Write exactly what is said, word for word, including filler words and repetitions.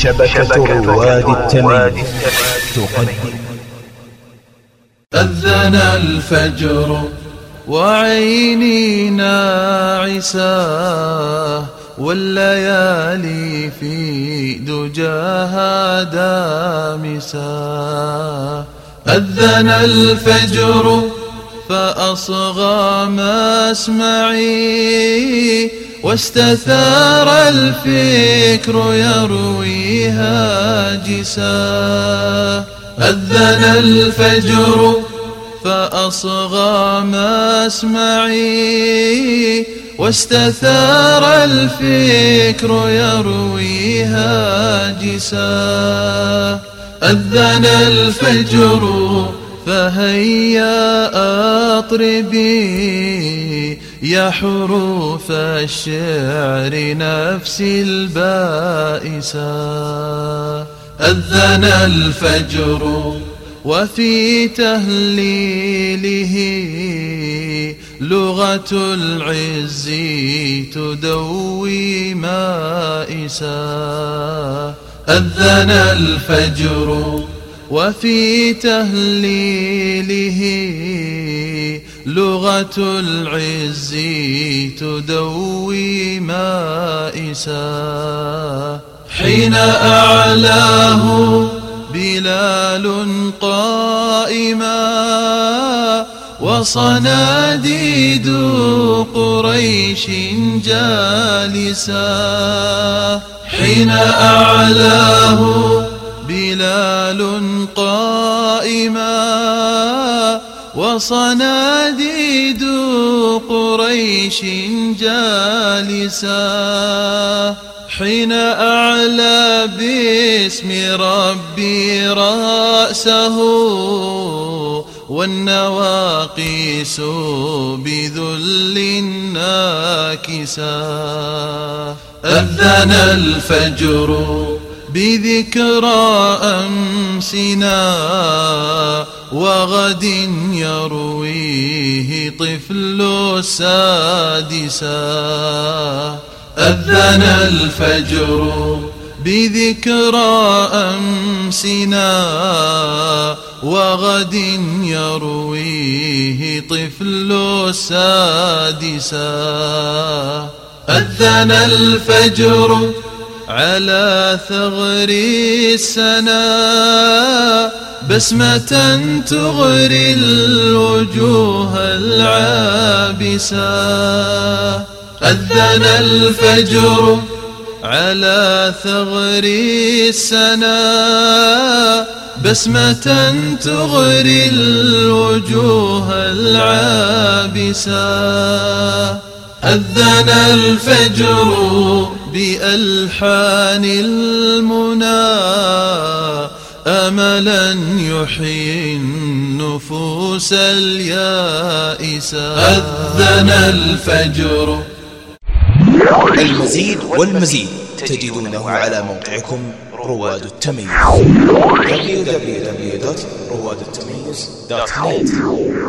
شبكة رواد التمييز تقدم. أذن الفجر وعيني ناعسة والليالي في دجاها دامسة. أذن الفجر فأصغى مسمعي واستثار الفكر يروي هاجسا. أذن الفجر فأصغى مسمعي واستثار الفكر يروي هاجسا. أذن الفجر فهيا أطربي يا حروف الشعر نفسي البائسة. أذن الفجر وفي تهليله لغة العز تدوي مائسا. أذن الفجر وفي تهليله لغة العز تدوي مائسا. حين أعلاه بلال قائما وصناديد قريش جالسا. حين أعلاه بلال قائما وصناديد قريش جالسا. حين أعلى باسم ربي رأسه والنواقيس بذل ناكسا. أذن الفجر بذكرى أمسنا وغد يرويه طفل السادسا. أذن الفجر بذكرى أمسنا وغد يرويه طفل السادسا. أذن الفجر على ثغر السنا بسمة تغري الوجوه العابسة. أذن الفجر على ثغر السنا بسمة تغري الوجوه العابسة. أذن الفجر بألحان المنى أملا يحيي النفوس اليائسة. أذن الفجر. المزيد والمزيد تجدونه على موقعكم رواد التمييز دبليو دبليو دبليو دوت رواد التمييز دوت نت.